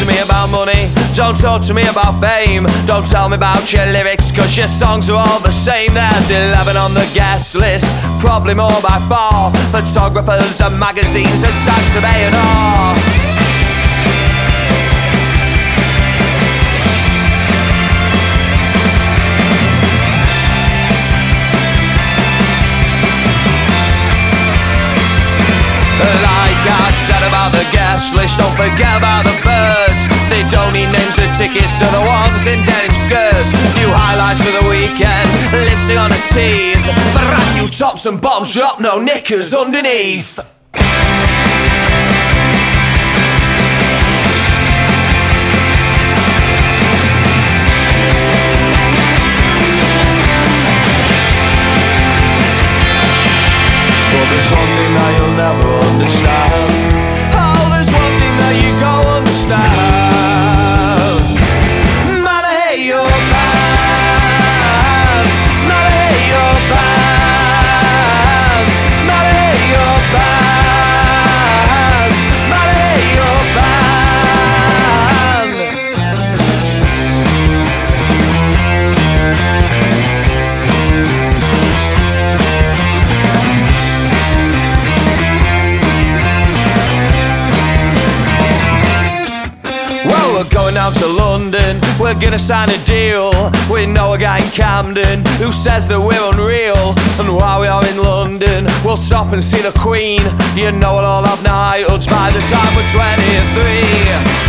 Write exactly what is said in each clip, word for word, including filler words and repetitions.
to me about money, don't talk to me about fame. Don't tell me about your lyrics, cause your songs are all the same. There's eleven on the guest list, probably more by far. Photographers and magazines and stacks of A and R. Like I said about the guest list, don't forget about the birds. They don't need names or tickets to the ones in denim skirts. New highlights for the weekend, lipstick on her teeth. Brand new tops and bottoms drop, no knickers underneath. There's one thing that you'll never understand. Oh, there's one thing that you gon' understand. Man, I hate your band. Man, I hate your band. Man, I hate your band. Man, I hate your band. We're going down to London, we're gonna sign a deal. We know a guy in Camden who says that we're unreal. And while we are in London, we'll stop and see the Queen. You know we'll all have nighthoods by the time we're twenty-three.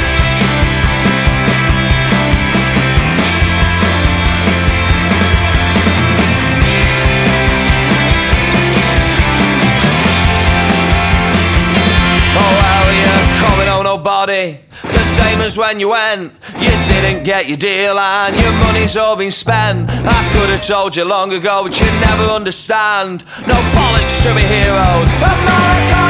Nobody, the same as when you went. You didn't get your deal and your money's all been spent. I could have told you long ago, but you'd never understand. No bollocks to be heroes, America.